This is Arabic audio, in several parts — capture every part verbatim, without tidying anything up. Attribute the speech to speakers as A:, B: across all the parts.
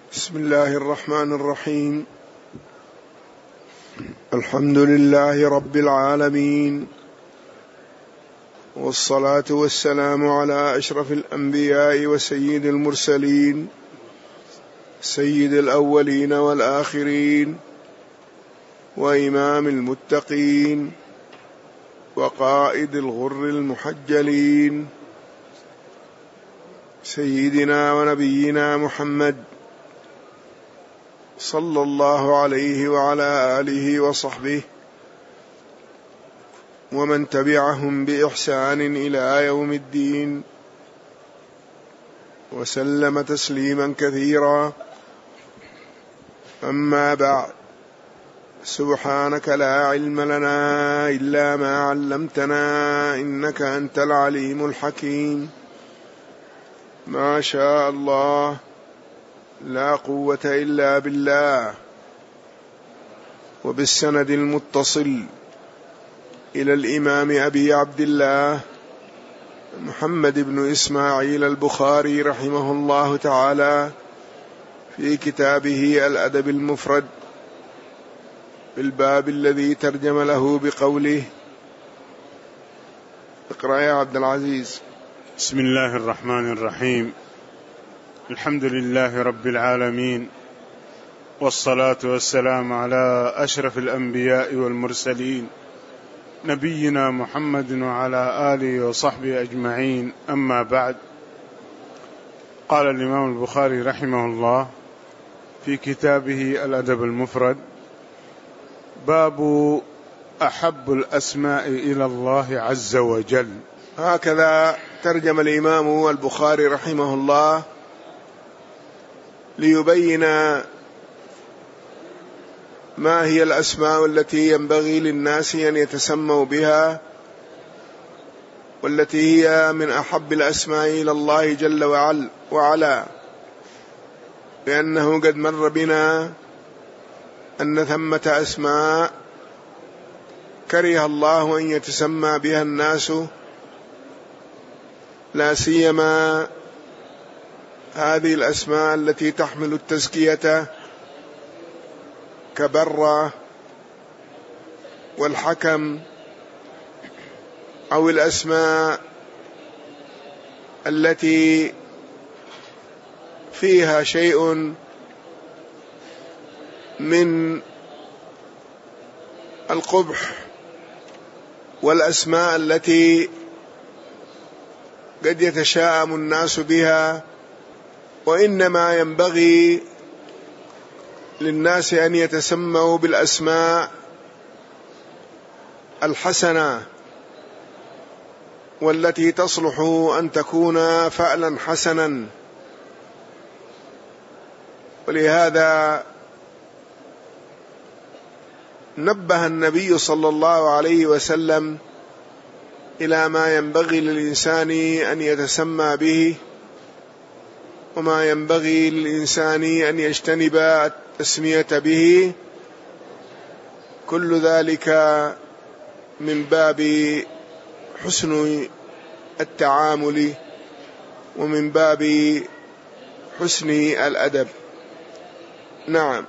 A: بسم الله الرحمن الرحيم. الحمد لله رب العالمين، والصلاة والسلام على أشرف الأنبياء وسيد المرسلين، سيد الأولين والآخرين، وإمام المتقين، وقائد الغر المحجلين، سيدنا ونبينا محمد صلى الله عليه وعلى آله وصحبه ومن تبعهم بإحسان إلى يوم الدين، وسلم تسليما كثيرا. أما بعد، سبحانك لا علم لنا إلا ما علمتنا إنك أنت العليم الحكيم. ما شاء الله، لا قوة إلا بالله. وبالسند المتصل إلى الإمام أبي عبد الله محمد بن إسماعيل البخاري رحمه الله تعالى في كتابه الأدب المفرد، في الباب الذي ترجم له بقوله. اقرأ يا عبد العزيز.
B: بسم الله الرحمن الرحيم. الحمد لله رب العالمين، والصلاة والسلام على أشرف الأنبياء والمرسلين، نبينا محمد وعلى آله وصحبه أجمعين. أما بعد، قال الإمام البخاري رحمه الله في كتابه الأدب المفرد: باب أحب الأسماء إلى الله عز وجل.
A: هكذا ترجم الإمام البخاري رحمه الله ليبين ما هي الأسماء التي ينبغي للناس أن يتسموا بها، والتي هي من أحب الأسماء إلى الله جل وعلا، لأنه قد مر بنا أن ثمة أسماء كره الله أن يتسمى بها الناس، لا سيما هذه الأسماء التي تحمل التزكية كبرة والحكم، أو الأسماء التي فيها شيء من القبح، والأسماء التي قد يتشاءم الناس بها، وإنما ينبغي للناس أن يتسموا بالأسماء الحسنة والتي تصلح أن تكون فعلا حسنا. ولهذا نبه النبي صلى الله عليه وسلم إلى ما ينبغي للإنسان أن يتسمى به، وما ينبغي للإنسان أن يجتنب التسمية به، كل ذلك من باب حسن التعامل ومن باب حسن الأدب. نعم.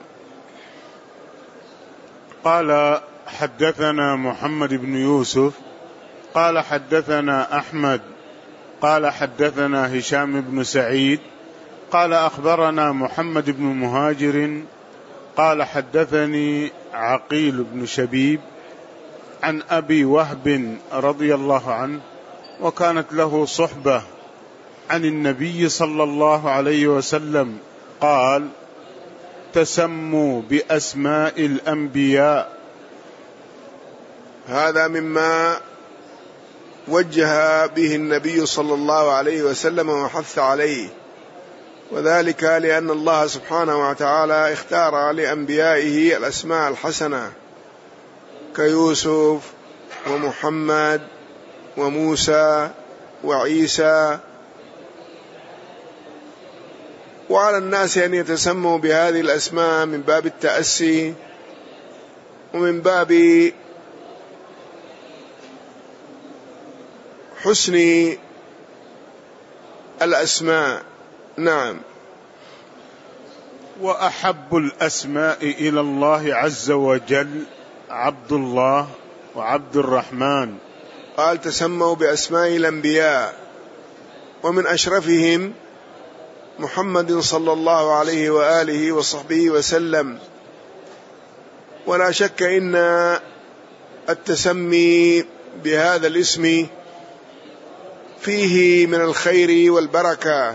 B: قال: حدثنا محمد بن يوسف قال حدثنا أحمد قال حدثنا هشام بن سعيد قال أخبرنا محمد بن مهاجر قال حدثني عقيل بن شبيب عن أبي وهب رضي الله عنه، وكانت له صحبة عن النبي صلى الله عليه وسلم قال: تسموا بأسماء الأنبياء.
A: هذا مما وجه به النبي صلى الله عليه وسلم وحث عليه، وذلك لأن الله سبحانه وتعالى اختار لأنبيائه الأسماء الحسنة كيوسف ومحمد وموسى وعيسى، وعلى الناس أن يتسموا بهذه الأسماء من باب التأسي ومن باب حسن الأسماء. نعم.
B: وأحب الأسماء إلى الله عز وجل عبد الله وعبد الرحمن.
A: قال تسموا بأسماء الأنبياء، ومن أشرفهم محمد صلى الله عليه وآله وصحبه وسلم. ولا شك إن التسمي بهذا الاسم فيه من الخير والبركة،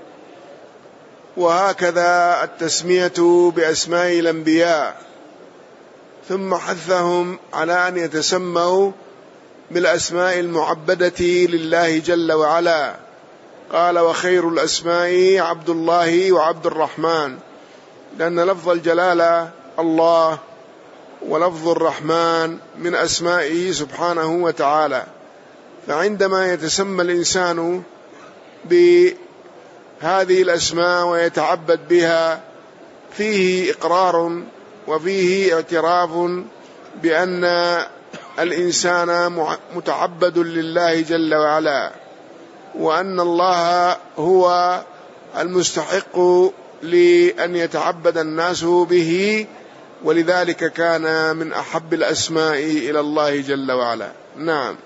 A: وهكذا التسمية بأسماء الأنبياء، ثم حثهم على أن يتسموا بالأسماء المعبدة لله جل وعلا. قال وخير الأسماء عبد الله وعبد الرحمن، لأن لفظ الجلالة الله ولفظ الرحمن من أسمائه سبحانه وتعالى. فعندما يتسمى الإنسان بهذه الأسماء ويتعبد بها فيه إقرار وفيه اعتراف بأن الإنسان متعبد لله جل وعلا، وأن الله هو المستحق لأن يتعبد الناس به، ولذلك كان من أحب الأسماء إلى الله جل وعلا. نعم.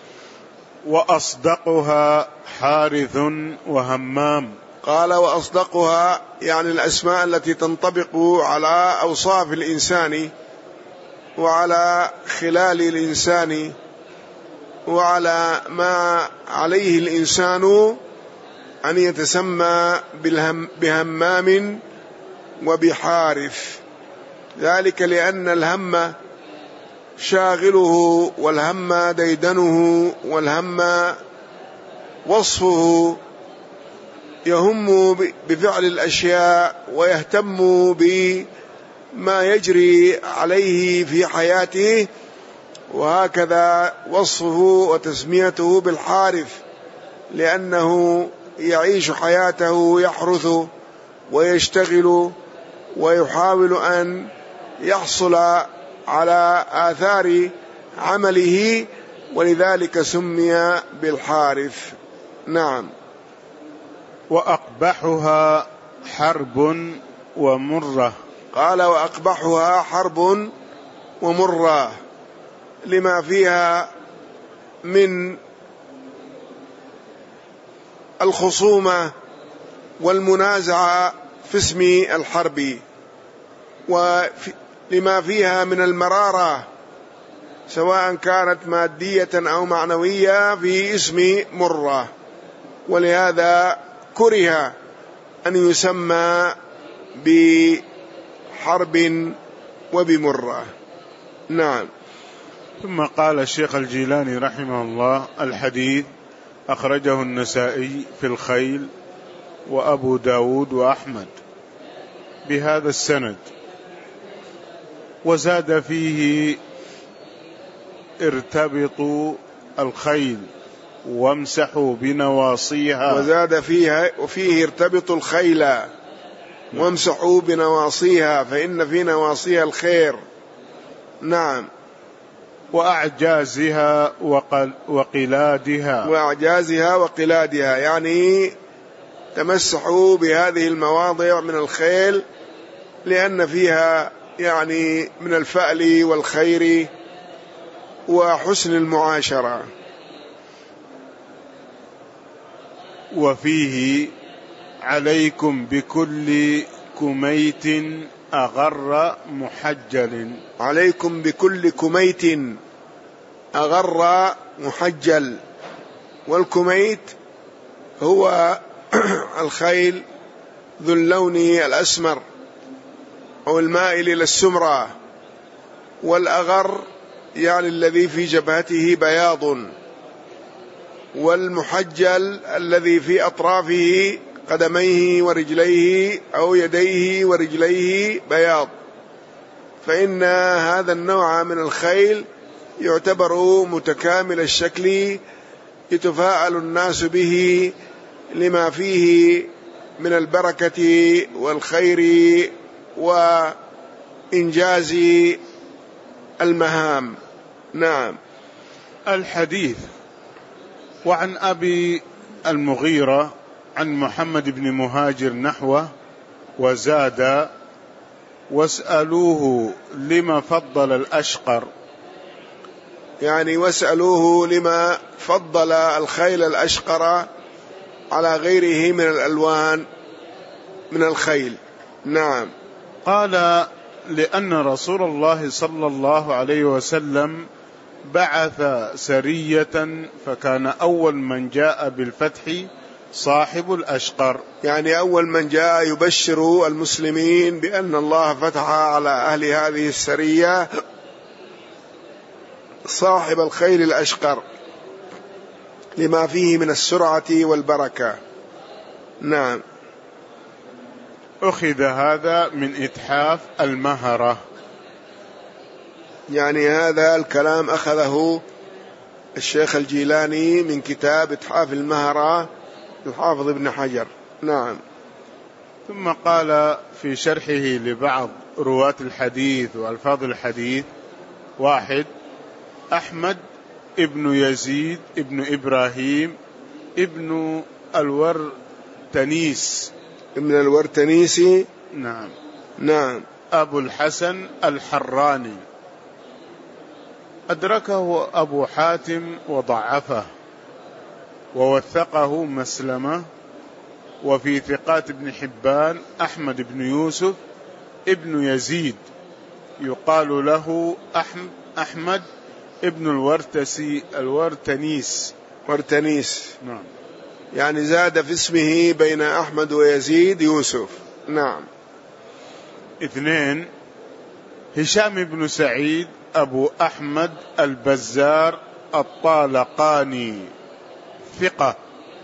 B: وأصدقها حارث وهمام.
A: قال وأصدقها يعني الأسماء التي تنطبق على أوصاف الإنسان وعلى خلال الإنسان وعلى ما عليه الإنسان أن يتسمى بهمام وبحارث، ذلك لأن الهم شاغله، والهم ديدنه، والهم وصفه، يهم بفعل الأشياء ويهتم بما يجري عليه في حياته، وهكذا وصفه وتسميته بالحارث، لأنه يعيش حياته يحرث ويشتغل ويحاول أن يحصل على آثار عمله، ولذلك سمي بالحارث. نعم.
B: وأقبحها حرب ومرة.
A: قال وأقبحها حرب ومرة، لما فيها من الخصومة والمنازعة في اسم الحرب، ولما فيها من المرارة سواء كانت مادية أو معنوية في اسم مرة، ولهذا كره أن يسمى بحرب وبمرة. نعم.
B: ثم قال الشيخ الجيلاني رحمه الله الحديث أخرجه النسائي في الخيل وأبو داود وأحمد بهذا السند، وزاد فيه ارتبطوا الخيل وامسحوا بنواصيها.
A: وزاد فيها وفيه ارتبطوا الخيل وامسحوا بنواصيها، فإن في نواصيها الخير. نعم.
B: وأعجازها وقل وقلادها.
A: وأعجازها وقلادها يعني تمسحوا بهذه المواضع من الخيل، لأن فيها يعني من الفأل والخير وحسن المعاشرة.
B: وفيه عليكم بكل كميت أغر محجل.
A: عليكم بكل كميت أغر محجل. والكميت هو الخيل ذو اللون الأسمر أو المائل إلى السمرة، والأغر يعني الذي في جبهته بياض، والمحجل الذي في أطرافه قدميه ورجليه أو يديه ورجليه بياض. فإن هذا النوع من الخيل يعتبر متكامل الشكل، يتفاعل الناس به لما فيه من البركة والخير وإنجاز المهام. نعم.
B: الحديث. وعن أبي المغيرة عن محمد بن مهاجر نحوه وزاد: واسألوه لما فضل الأشقر،
A: يعني واسألوه لما فضل الخيل الأشقر على غيره من الألوان من الخيل. نعم.
B: قال: لأن رسول الله صلى الله عليه وسلم بعث سرية، فكان أول من جاء بالفتح صاحب الأشقر،
A: يعني أول من جاء يبشر المسلمين بأن الله فتح على أهل هذه السرية صاحب الخيل الأشقر لما فيه من السرعة والبركة. نعم.
B: أخذ هذا من إتحاف المهرة،
A: يعني هذا الكلام أخذه الشيخ الجيلاني من كتاب إتحاف المهرة الحافظ ابن حجر. نعم.
B: ثم قال في شرحه لبعض رواة الحديث وألفاظ الحديث: واحد: أحمد ابن يزيد ابن إبراهيم ابن الورتنيس
A: ابن الورتنيسي.
B: نعم.
A: نعم.
B: أبو الحسن الحراني، أدركه أبو حاتم وضعفه، ووثقه مسلمة. وفي ثقات ابن حبان أحمد بن يوسف ابن يزيد، يقال له أحمد ابن الورتسي الورتنيس
A: ورتنيس.
B: نعم.
A: يعني زاد في اسمه بين أحمد ويزيد يوسف. نعم.
B: اثنين: هشام بن سعيد أبو أحمد البزار الطالقاني، ثقة،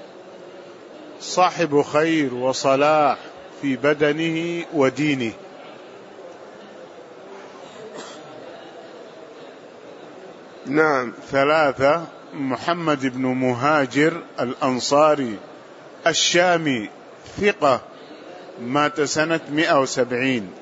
B: صاحب خير وصلاح في بدنه ودينه.
A: نعم.
B: ثلاثة: محمد بن مهاجر الأنصاري الشامي، ثقة، مات سنة مئة وسبعين.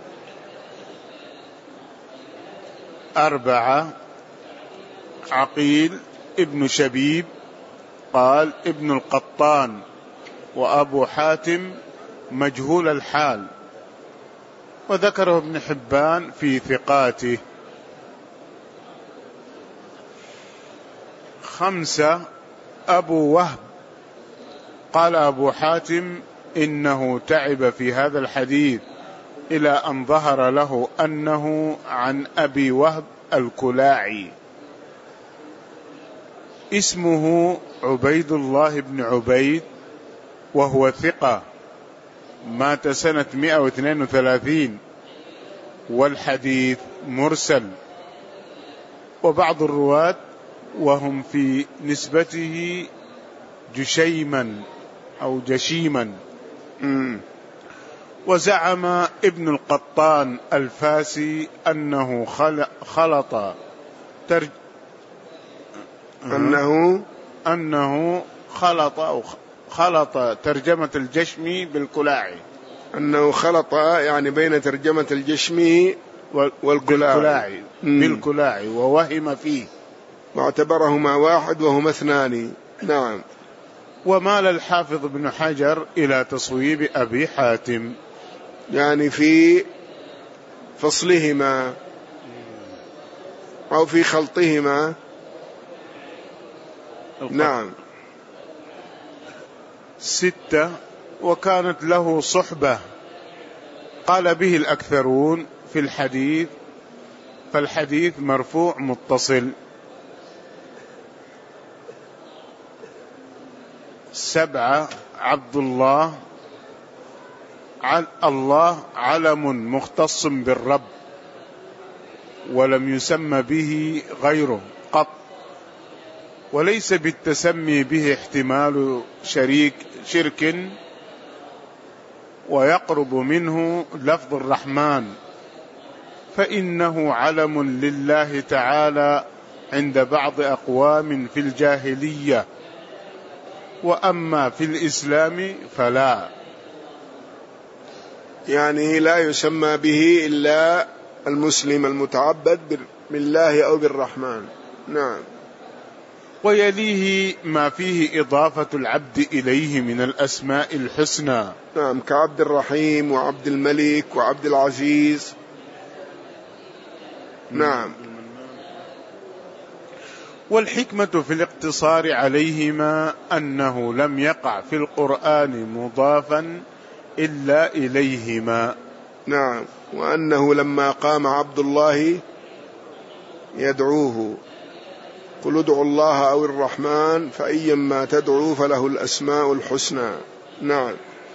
B: أربعة: عقيل ابن شبيب، قال ابن القطان، وأبو حاتم مجهول الحال، وذكره ابن حبان في ثقاته. خمسة: أبو وهب، قال أبو حاتم إنه تعب في هذا الحديث إلى أن ظهر له أنه عن أبي وهب الكلاعي، اسمه عبيد الله بن عبيد، وهو ثقة، مات سنة مئة واثنين وثلاثين، والحديث مرسل. وبعض الرواة وهم في نسبته جشيما أو جشيما. وزعم ابن القطان الفاسي أنه خلط ترج
A: أنه
B: أنه خلط أو خلط ترجمة الجشمي بالكلاعي،
A: أنه خلط يعني بين ترجمة الجشمي والكلاعي
B: بالكلاعي ووهم فيه،
A: واعتبرهما واحد وهما اثنان. نعم.
B: ومال الحافظ ابن حجر إلى تصويب أبي حاتم،
A: يعني في فصلهما أو في خلطهما. نعم.
B: ستة: وكانت له صحبة، قال به الأكثرون في الحديث، فالحديث مرفوع متصل. سبعة: عبد الله، الله علم مختص بالرب، ولم يسمى به غيره قط، وليس بالتسمي به احتمال شريك شرك، ويقرب منه لفظ الرحمن، فإنه علم لله تعالى عند بعض أقوام في الجاهلية، وأما في الإسلام فلا،
A: يعني لا يسمى به إلا المسلم المتعبد بالله أو بالرحمن. نعم.
B: ويليه ما فيه إضافة العبد إليه من الأسماء الحسنى.
A: نعم، كعبد الرحيم وعبد الملك وعبد العزيز. نعم.
B: والحكمة في الاقتصار عليهما أنه لم يقع في القرآن مضافا إلا إليهما.
A: نعم، وأنه لما قام عبد الله يدعوه قل ادعوا الله أو الرحمن فأيما تدعوا فله الأسماء الحسنى. نعم.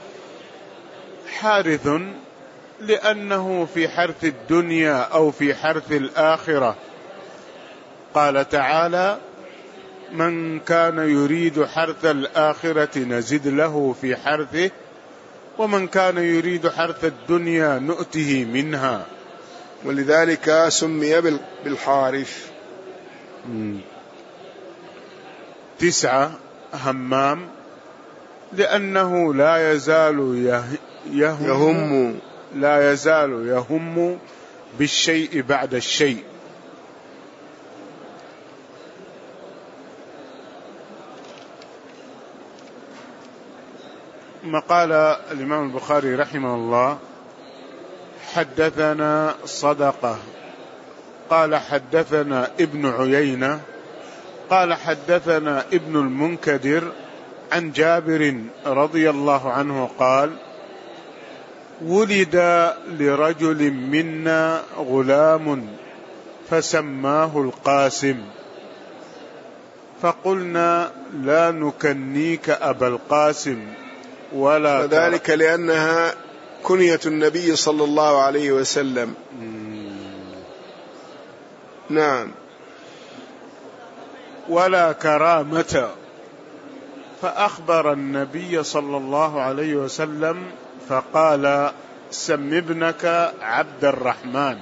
B: حارث لأنه في حرث الدنيا أو في حرث الآخرة. قال تعالى من كان يريد حرث الآخرة نزد له في حرثه ومن كان يريد حرث الدنيا نؤته منها.
A: ولذلك سمي بالحارث.
B: تسعة همام لأنه لا يزال يهم, يهم لا يزال يهم بالشيء بعد الشيء. ما قال الإمام البخاري رحمه الله حدثنا صدقة قال حدثنا ابن عيينة قال حدثنا ابن المنكدر عن جابر رضي الله عنه قال ولد لرجل منا غلام فسماه القاسم فقلنا لا نكنيك أبا القاسم ولا
A: وذلك لأنها كنية النبي صلى الله عليه وسلم. نعم.
B: ولا كرامة فأخبر النبي صلى الله عليه وسلم فقال سم ابنك عبد الرحمن.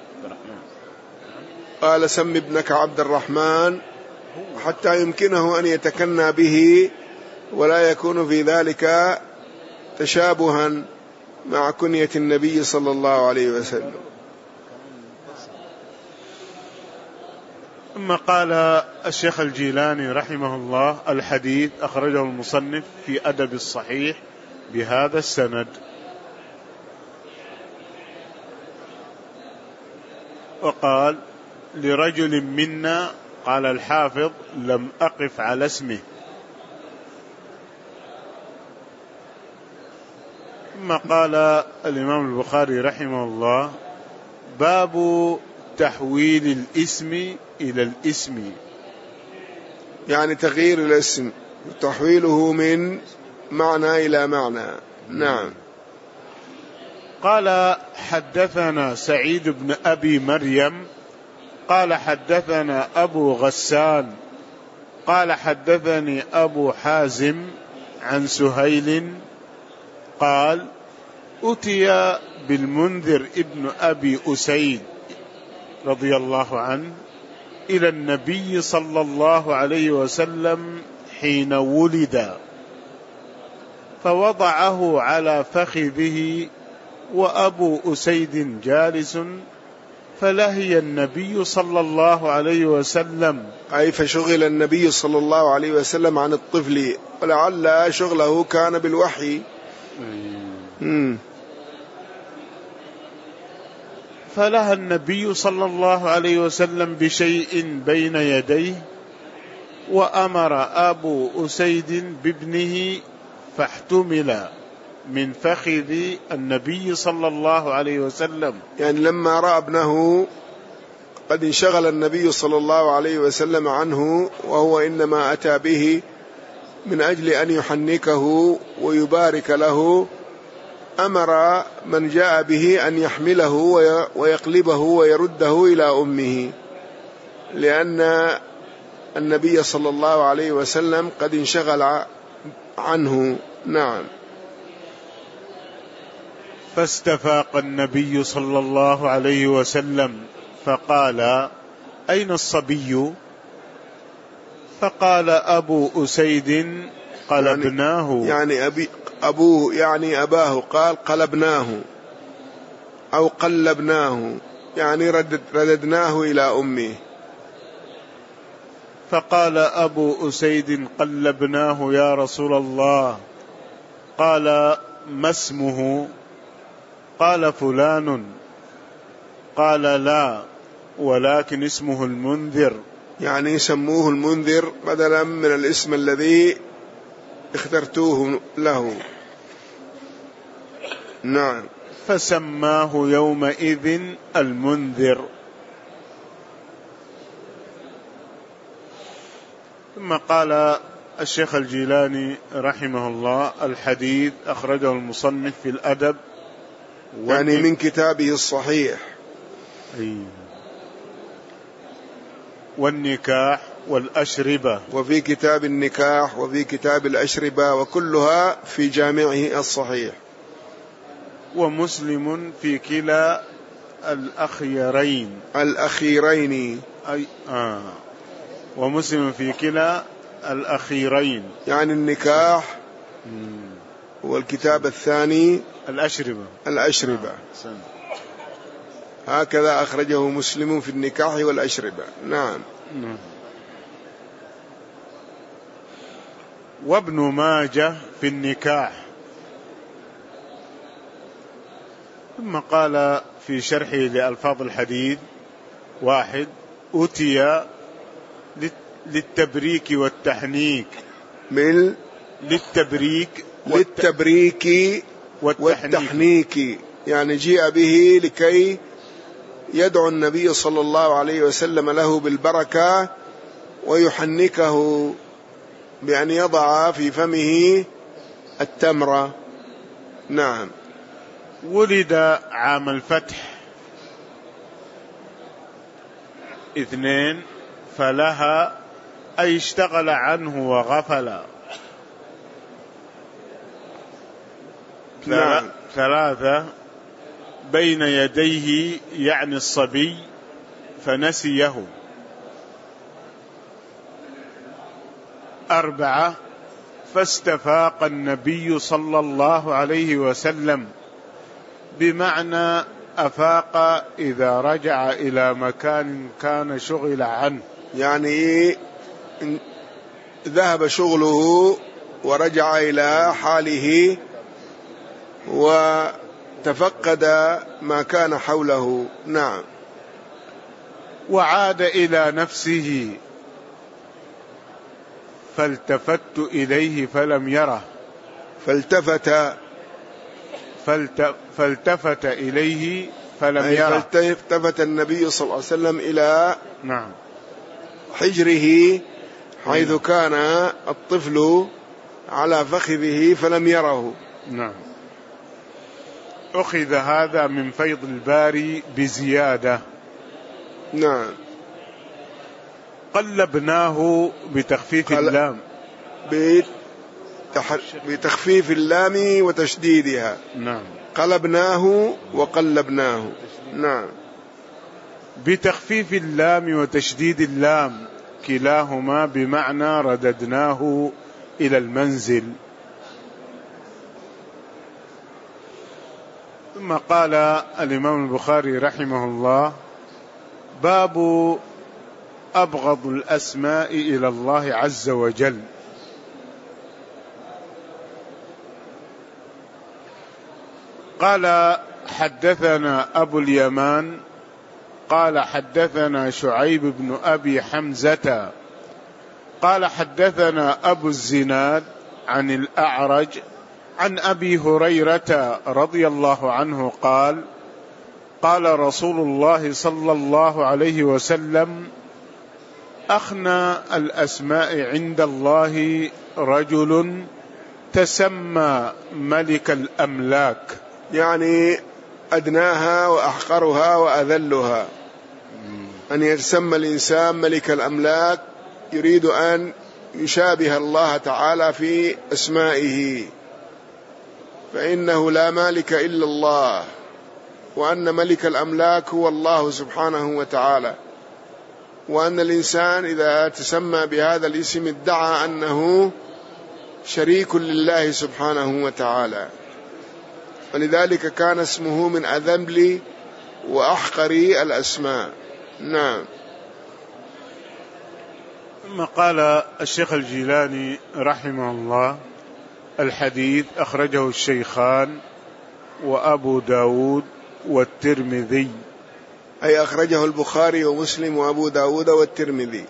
A: قال سم ابنك عبد الرحمن حتى يمكنه أن يتكنى به ولا يكون في ذلك تشابها مع كنية النبي صلى الله عليه وسلم.
B: ثم قال الشيخ الجيلاني رحمه الله الحديث أخرجه المصنف في أدب الصحيح بهذا السند. وقال لرجل منا قال الحافظ لم أقف على اسمه. ثم قال الإمام البخاري رحمه الله باب تحويل الاسم إلى الاسم،
A: يعني تغيير الاسم تحويله من معنى إلى معنى. نعم.
B: قال حدثنا سعيد بن أبي مريم قال حدثنا أبو غسان قال حدثني أبو حازم عن سهيل قال أتي بالمنذر ابن أبي أسيد رضي الله عنه إلى النبي صلى الله عليه وسلم حين ولد فوضعه على فخذه وأبو أسيد جالس فلهي النبي صلى الله عليه وسلم،
A: أي فشغل النبي صلى الله عليه وسلم عن الطفل ولعل شغله كان بالوحي. مم.
B: فلهى النبي صلى الله عليه وسلم بشيء بين يديه وأمر أبو أسيد بابنه فاحتمل من فخذ النبي صلى الله عليه وسلم.
A: يعني لما رأى ابنه قد انشغل النبي صلى الله عليه وسلم عنه وهو إنما أتى به من أجل أن يحنكه ويبارك له، أمر من جاء به أن يحمله ويقلبه ويرده إلى أمه، لأن النبي صلى الله عليه وسلم قد انشغل عنه. نعم.
B: فاستفاق النبي صلى الله عليه وسلم فقال أين الصبي؟ فقال أبو أسيد قلبناه،
A: يعني أبي أبوه يعني أباه، قال قلبناه أو قلبناه يعني ردد رددناه إلى أمه.
B: فقال أبو أسيد قلبناه يا رسول الله. قال ما اسمه؟ قال فلان. قال لا، ولكن اسمه المنذر.
A: يعني سموه المنذر بدلا من الاسم الذي اخترتوه له. نعم.
B: فسماه يومئذ المنذر. ثم قال الشيخ الجيلاني رحمه الله: الحديث أخرجه المصنف في الأدب،
A: يعني من كتابه الصحيح.
B: أي. والنكاح والأشربة،
A: وفي كتاب النكاح وفي كتاب الأشربة، وكلها في جامعه الصحيح.
B: ومسلم في كلا الأخيرين
A: الأخيرين
B: أي آه ومسلم في كلا الأخيرين،
A: يعني النكاح والكتاب الثاني
B: الأشربة
A: الأشربة
B: آه.
A: هكذا أخرجه مسلم في النكاح والأشربة. نعم.
B: نعم. وابن ماجه في النكاح. ثم قال في شرحه لألفاظ الحديث: واحد، أتي للتبريك والتحنيك.
A: من
B: للتبريك
A: للتبريك
B: والتحنيك,
A: والتحنيك، يعني جيء به لكي يدعو النبي صلى الله عليه وسلم له بالبركة ويحنكه بأن يضع في فمه التمرة. نعم.
B: ولد عام الفتح. اثنين، فلها أي اشتغل عنه وغفل.
A: نعم.
B: ثلاثة، بين يديه يعني الصبي فنسيه. أربعة، فاستفاق النبي صلى الله عليه وسلم، بمعنى أفاق إذا رجع إلى مكان كان شغل عنه،
A: يعني ذهب شغله ورجع إلى حاله وتفقد ما كان حوله. نعم.
B: وعاد إلى نفسه فالتفت إليه فلم يره.
A: فالتفت
B: فالت... فالتفت إليه فلم
A: أي
B: يره.
A: فالتفت النبي صلى الله عليه وسلم إلى
B: نعم
A: حجره حيث كان الطفل على فخذه فلم يره.
B: نعم. أخذ هذا من فيض الباري بزيادة.
A: نعم.
B: قلبناه بتخفيف اللام،
A: بتخفيف اللام وتشديدها.
B: نعم.
A: قلبناه وقلبناه. نعم.
B: بتخفيف اللام وتشديد اللام، كلاهما بمعنى رددناه إلى المنزل. ثم قال الإمام البخاري رحمه الله: باب أبغض الأسماء إلى الله عز وجل. قال: حدثنا أبو اليمان قال حدثنا شعيب بن أبي حمزة قال حدثنا أبو الزناد عن الأعرج عن أبي هريرة رضي الله عنه قال: قال رسول الله صلى الله عليه وسلم: أخنى الأسماء عند الله رجل تسمى ملك الأملاك،
A: يعني أدناها وأحقرها وأذلها، أن يتسمى الإنسان ملك الأملاك، يريد أن يشابه الله تعالى في أسمائه، فإنه لا مالك إلا الله، وأن ملك الأملاك هو الله سبحانه وتعالى، وأن الإنسان إذا تسمى بهذا الاسم ادعى أنه شريك لله سبحانه وتعالى، ولذلك كان اسمه من أذل وأحقر الأسماء. نعم.
B: ثم قال الشيخ الجيلاني رحمه الله: الحديث أخرجه الشيخان وأبو داود والترمذي،
A: أي أخرجه البخاري ومسلم وأبو داود والترمذي.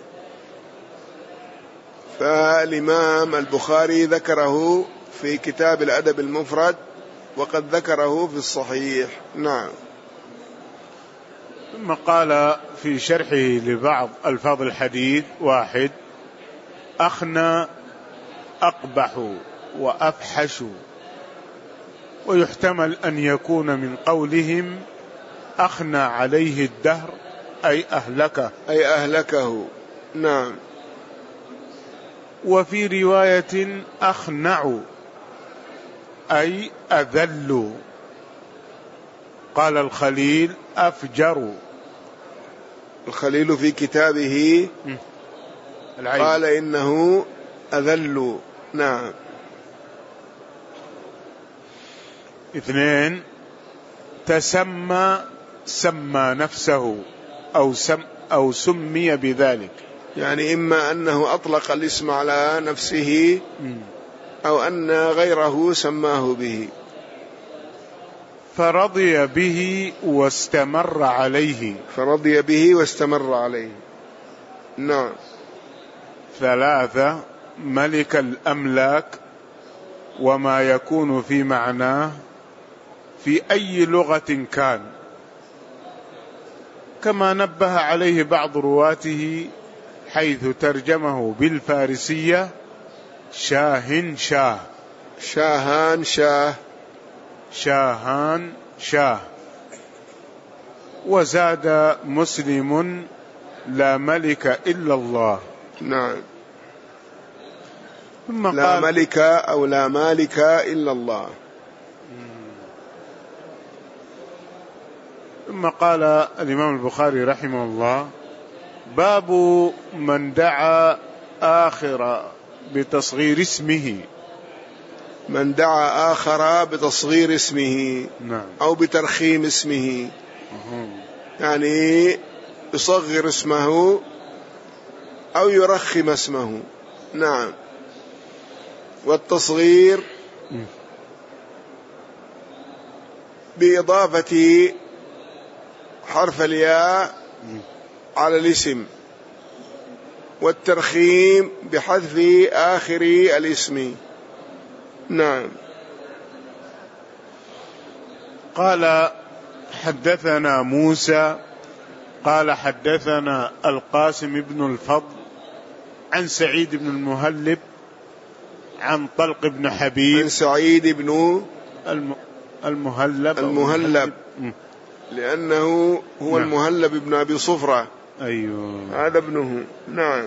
A: فالإمام البخاري ذكره في كتاب الأدب المفرد وقد ذكره في الصحيح. نعم.
B: ثم قال في شرحه لبعض ألفاظ الحديث: واحد، أخنى أقبح وأفحش، ويحتمل أن يكون من قولهم أخنى عليه الدهر أي أهلكه
A: أي أهلكه. نعم.
B: وفي رواية أخنع أي أذل. قال الخليل: أفجر.
A: الخليل في كتابه العين قال إنه أذل. نعم.
B: اثنين، تسمى سمى نفسه أو, سم أو سمي بذلك،
A: يعني إما أنه أطلق الاسم على نفسه أو أن غيره سماه به.
B: فرضي به واستمر عليه.
A: فرضي به واستمر عليه. نعم.
B: ثلاثة، ملك الأملاك وما يكون في معناه في أي لغة كان، كما نبه عليه بعض رواته حيث ترجمه بالفارسية شاه شاه،
A: شاهان شاه،
B: شاهان شاه. وزاد مسلم: لا ملك إلا الله.
A: نعم.
B: ثم
A: لا
B: قال:
A: ملك أو لا مالك إلا الله.
B: ثم قال الإمام البخاري رحمه الله: باب من دعا آخر بتصغير اسمه.
A: من دعا آخر بتصغير اسمه.
B: نعم.
A: أو بترخيم اسمه. يعني يصغر اسمه أو يرخم اسمه. نعم. والتصغير بإضافة حرف الياء على الاسم، والترخيم بحذف آخر الاسم. نعم.
B: قال: حدثنا موسى قال حدثنا القاسم بن الفضل عن سعيد بن المهلب عن طلق بن حبيب.
A: عن سعيد بن
B: المهلب
A: المهلب لأنه هو نعم. المهلب بن أبي صفرة.
B: أيوه.
A: هذا ابنه. نعم.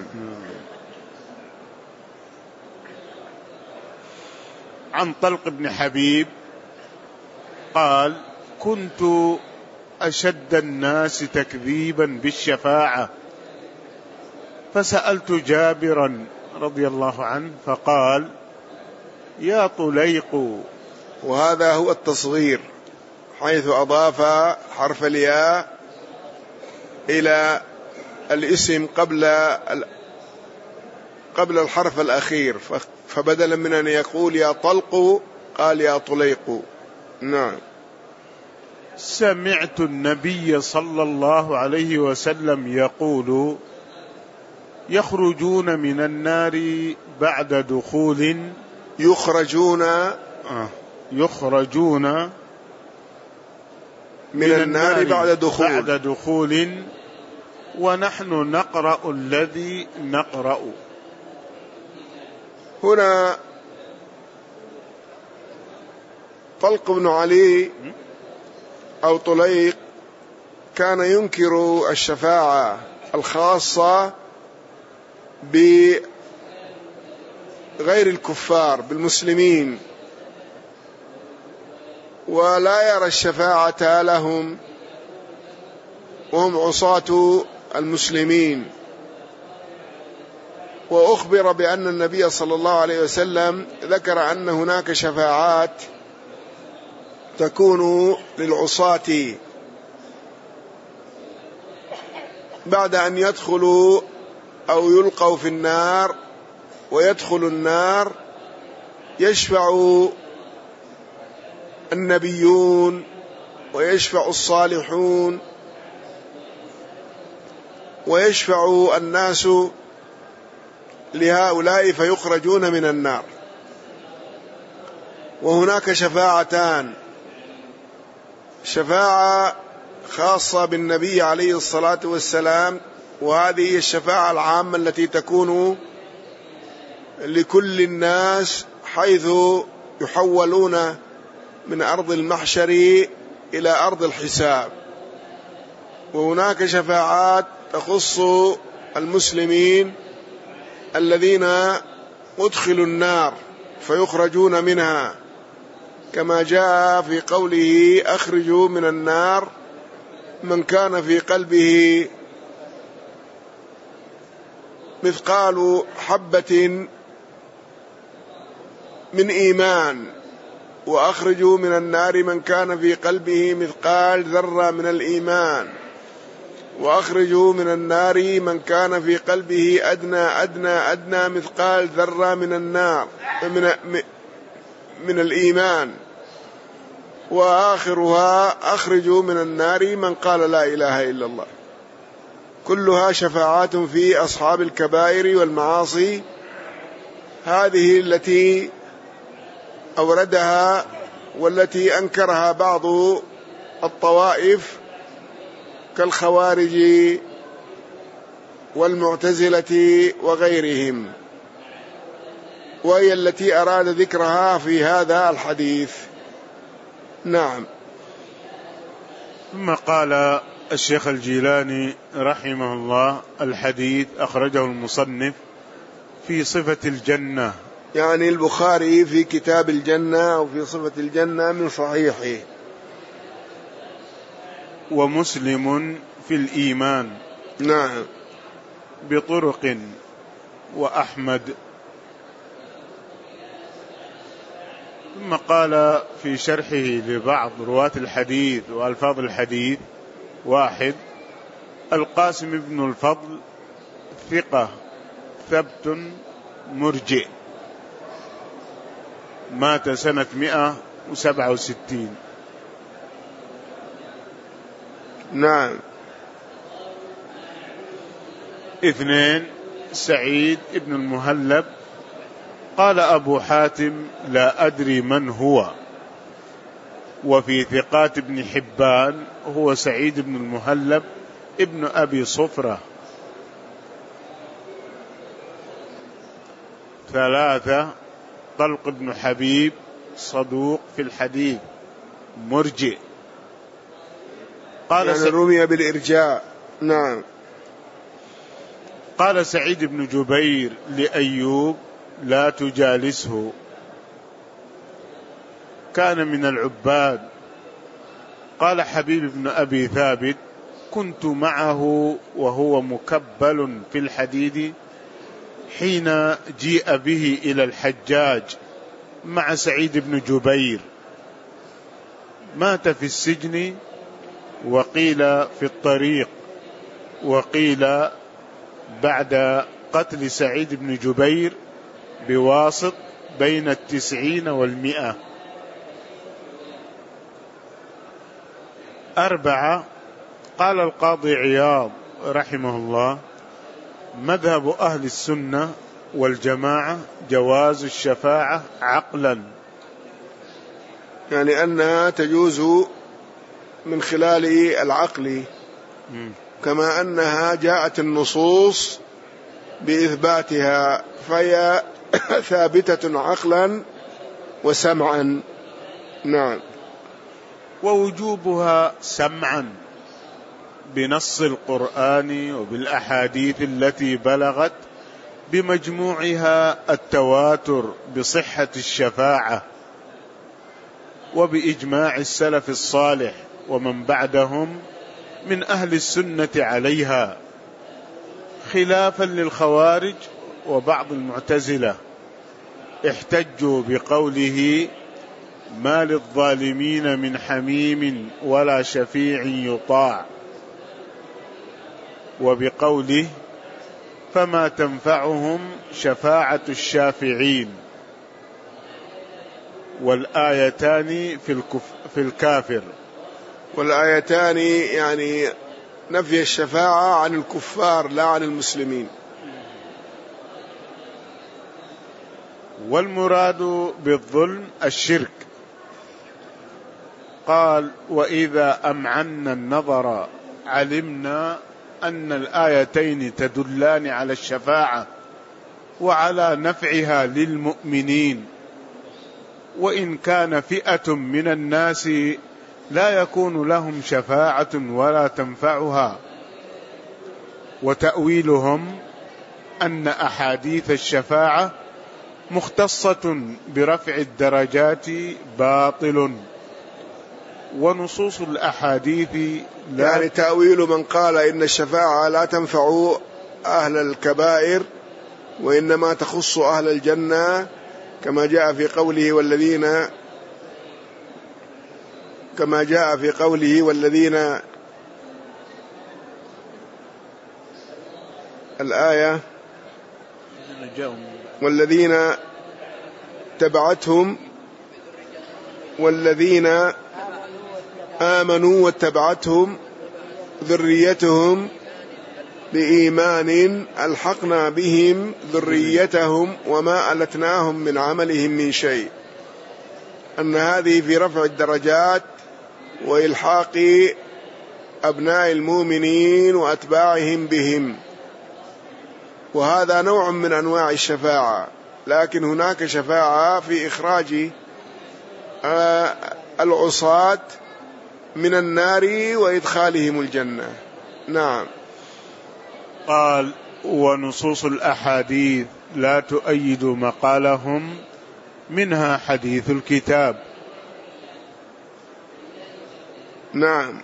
B: عن طلق بن حبيب قال: كنت أشد الناس تكذيبا بالشفاعة، فسألت جابرا رضي الله عنه فقال: يا طليق.
A: وهذا هو التصغير، حيث أضاف حرف الياء إلى الاسم قبل قبل الحرف الأخير، فبدلا من أن يقول يا طلق قال يا طليق. نعم.
B: سمعت النبي صلى الله عليه وسلم يقول: يخرجون من النار بعد دخول.
A: يخرجون
B: آه يخرجون من,
A: من النار, النار بعد دخول
B: بعد دخول ونحن نقرأ الذي نقرأ.
A: هنا طلق بن علي أو طليق كان ينكر الشفاعة الخاصة بغير الكفار بالمسلمين، ولا يرى الشفاعة لهم وهم عصاة المسلمين. وأخبر بأن النبي صلى الله عليه وسلم ذكر أن هناك شفاعات تكون للعصاة بعد أن يدخلوا أو يلقوا في النار ويدخلوا النار، يشفع النبيون ويشفع الصالحون ويشفع الناس لهؤلاء فيخرجون من النار. وهناك شفاعتان: شفاعة خاصة بالنبي عليه الصلاة والسلام، وهذه هي الشفاعة العامة التي تكون لكل الناس حيث يحولون من أرض المحشر إلى أرض الحساب. وهناك شفاعات تخص المسلمين الذين أدخلوا النار فيخرجون منها، كما جاء في قوله: أخرجوا من النار من كان في قلبه مثقال حبة من إيمان، وأخرجوا من النار من كان في قلبه مثقال ذرة من الإيمان، وأخرجوا من النار من كان في قلبه أدنى أدنى أدنى مثقال ذرة من النار من, من الإيمان، وآخرها: أخرجوا من النار من قال لا إله إلا الله. كلها شفاعات في أصحاب الكبائر والمعاصي، هذه التي أوردها والتي أنكرها بعض الطوائف كالخوارج والمعتزلة وغيرهم، وهي التي أراد ذكرها في هذا الحديث. نعم.
B: ثم قال الشيخ الجيلاني رحمه الله: الحديث أخرجه المصنف في صفة الجنة،
A: يعني البخاري في كتاب الجنة أو في صفة الجنة من صحيحه،
B: ومسلم في الإيمان.
A: نعم.
B: بطرق، وأحمد. ثم قال في شرحه لبعض رواة الحديث وألفاظ الحديث: واحد: القاسم بن الفضل ثقة ثبت مرجئ، مات سنة مئة وسبعة وستين.
A: نعم.
B: اثنين: سعيد بن المهلب. قال أبو حاتم: لا أدري من هو. وفي ثقات ابن حبان هو سعيد بن المهلب ابن أبي صفرة. ثلاثة: طلق بن حبيب صدوق في الحديث مرجئ.
A: قال يعني رمي بالإرجاء. نعم.
B: قال سعيد بن جبير لأيوب: لا تجالسه، كان من العباد. قال حبيب بن أبي ثابت: كنت معه وهو مكبل في الحديد حين جيء به إلى الحجاج مع سعيد بن جبير، مات في السجن، وقيل في الطريق، وقيل بعد قتل سعيد بن جبير بواسط بين التسعين والمئة. أربعة: قال القاضي عياض رحمه الله: مذهب أهل السنة والجماعة جواز الشفاعة عقلا،
A: يعني أنها تجوز من خلال العقل، كما أنها جاءت النصوص بإثباتها، فهي ثابتة عقلا وسمعا. نعم.
B: ووجوبها سمعا بنص القرآن وبالأحاديث التي بلغت بمجموعها التواتر بصحة الشفاعة، وبإجماع السلف الصالح ومن بعدهم من أهل السنة عليها، خلافا للخوارج وبعض المعتزلة، احتجوا بقوله: ما للظالمين من حميم ولا شفيع يطاع، وبقوله: فما تنفعهم شفاعة الشافعين. والآيتان في, الكف في الكافر.
A: والآيتان يعني نفي الشفاعة عن الكفار لا عن المسلمين.
B: والمراد بالظلم الشرك. قال وإذا أمعنا النظر علمنا أن الآيتين تدلان على الشفاعة وعلى نفعها للمؤمنين، وإن كان فئة من الناس لا يكون لهم شفاعة ولا تنفعها. وتأويلهم أن أحاديث الشفاعة مختصة برفع الدرجات باطل، ونصوص الأحاديث لا.
A: يعني تأويل من قال إن الشفاعة لا تنفع أهل الكبائر وإنما تخص أهل الجنة، كما جاء في قوله والذين كما جاء في قوله والذين الآية والذين تبعتهم والذين آمنوا واتبعتهم ذريتهم بإيمان ألحقنا بهم ذريتهم وما ألتناهم من عملهم من شيء، أن هذه في رفع الدرجات وإلحاق أبناء المؤمنين وأتباعهم بهم، وهذا نوع من أنواع الشفاعة. لكن هناك شفاعة في إخراج العصاة من النار وإدخالهم الجنة. نعم.
B: قال ونصوص الأحاديث لا تؤيد مقالهم، منها حديث الكتاب.
A: نعم.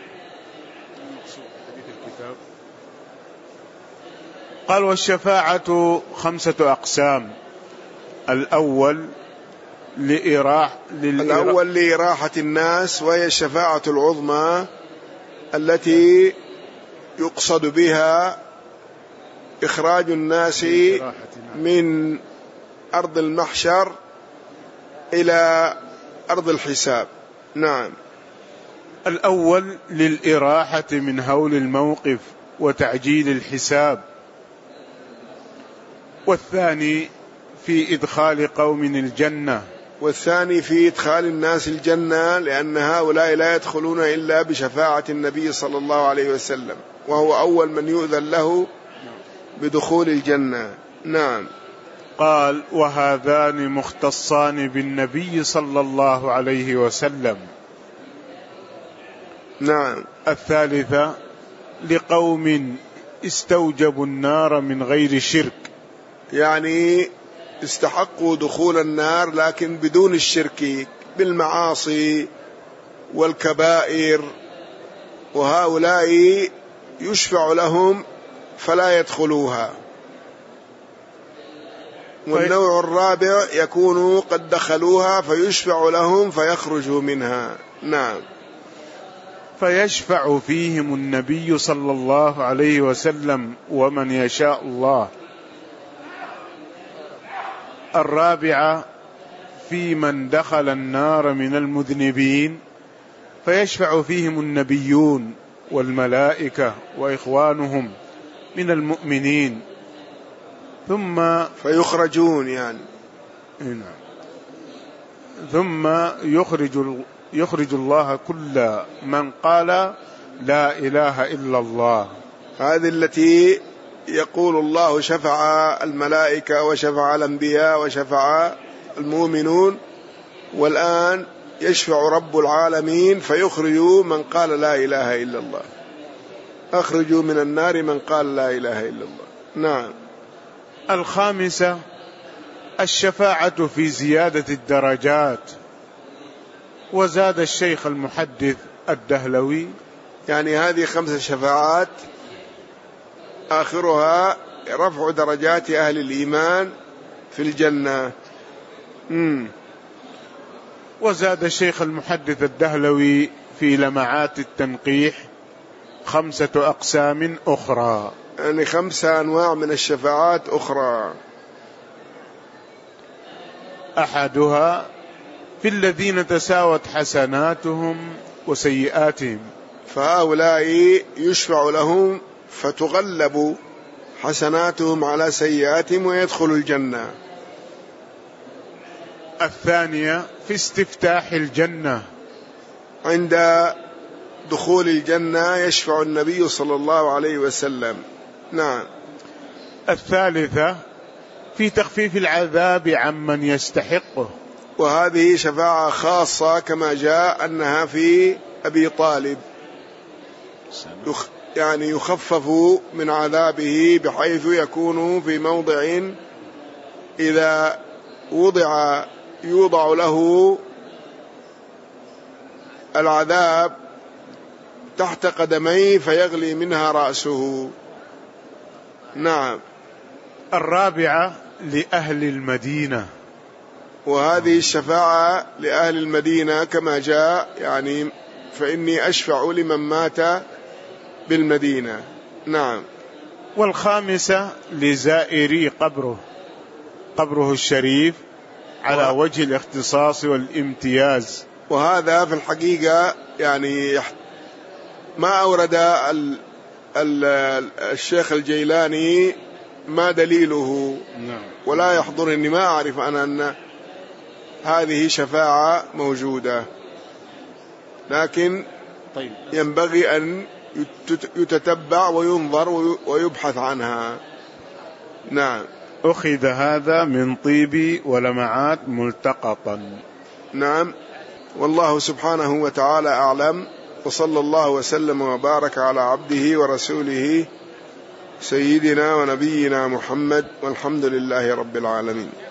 B: قال والشفاعة خمسة أقسام. الأول لإراح
A: الأول لإراحة الناس، وهي الشفاعة العظمى التي يقصد بها إخراج الناس من أرض المحشر إلى أرض الحساب. نعم.
B: الأول للإراحة من هول الموقف وتعجيل الحساب. والثاني في إدخال قوم الجنة.
A: والثاني في إدخال الناس الجنة، لأن هؤلاء لا يدخلون إلا بشفاعة النبي صلى الله عليه وسلم، وهو أول من يؤذن له بدخول الجنة. نعم.
B: قال وهذان مختصان بالنبي صلى الله عليه وسلم.
A: نعم.
B: الثالثة لقوم استوجبوا النار من غير شرك،
A: يعني استحقوا دخول النار لكن بدون الشرك بالمعاصي والكبائر، وهؤلاء يشفع لهم فلا يدخلوها. والنوع الرابع يكون قد دخلوها فيشفع لهم فيخرجوا منها. نعم.
B: فيشفع فيهم النبي صلى الله عليه وسلم ومن يشاء الله. الرابعة في من دخل النار من المذنبين، فيشفع فيهم النبيون والملائكة وإخوانهم من المؤمنين، ثم
A: فيخرجون يعني
B: نعم. ثم يخرج يخرج الله كل من قال لا إله إلا الله.
A: هذه التي يقول الله شفع الملائكة وشفع الأنبياء وشفع المؤمنون، والآن يشفع رب العالمين فيخرج من قال لا إله إلا الله. أخرجوا من النار من قال لا إله إلا الله. نعم.
B: الخامسة الشفاعة في زيادة الدرجات. وزاد الشيخ المحدث الدهلوي،
A: يعني هذه خمس شفاعات آخرها رفع درجات أهل الإيمان في الجنة. مم.
B: وزاد الشيخ المحدث الدهلوي في لمعات التنقيح خمسة أقسام أخرى.
A: يعني خمسة أنواع من الشفاعات أخرى.
B: أحدها في الذين تساوت حسناتهم وسيئاتهم،
A: فهؤلاء يشفع لهم فتغلب حسناتهم على سيئاتهم ويدخلوا الجنة.
B: الثانية في استفتاح الجنة،
A: عند دخول الجنة يشفع النبي صلى الله عليه وسلم. نعم.
B: الثالثة في تخفيف العذاب عمن يستحقه،
A: وهذه شفاعة خاصة كما جاء أنها في أبي طالب، يعني يخفف من عذابه بحيث يكون في موضع إذا وضع يوضع له العذاب تحت قدميه فيغلي منها رأسه. نعم.
B: الرابعة لأهل المدينة،
A: وهذه الشفاعة لأهل المدينة كما جاء، يعني فإني أشفع لمن مات بالمدينة. نعم.
B: والخامسة لزائري قبره، قبره الشريف على و... وجه الاختصاص والامتياز.
A: وهذا في الحقيقة يعني ما أورد ال... ال... الشيخ الجيلاني ما دليله.
B: نعم.
A: ولا يحضرني، ما أعرف أنا أن هذه شفاعة موجودة، لكن
B: طيب.
A: ينبغي أن يتتبع وينظر ويبحث عنها. نعم.
B: أخذ هذا من طيب ولمعات ملتقطا.
A: نعم. والله سبحانه وتعالى أعلم، وصلى الله وسلم وبارك على عبده ورسوله سيدنا ونبينا محمد، والحمد لله رب العالمين.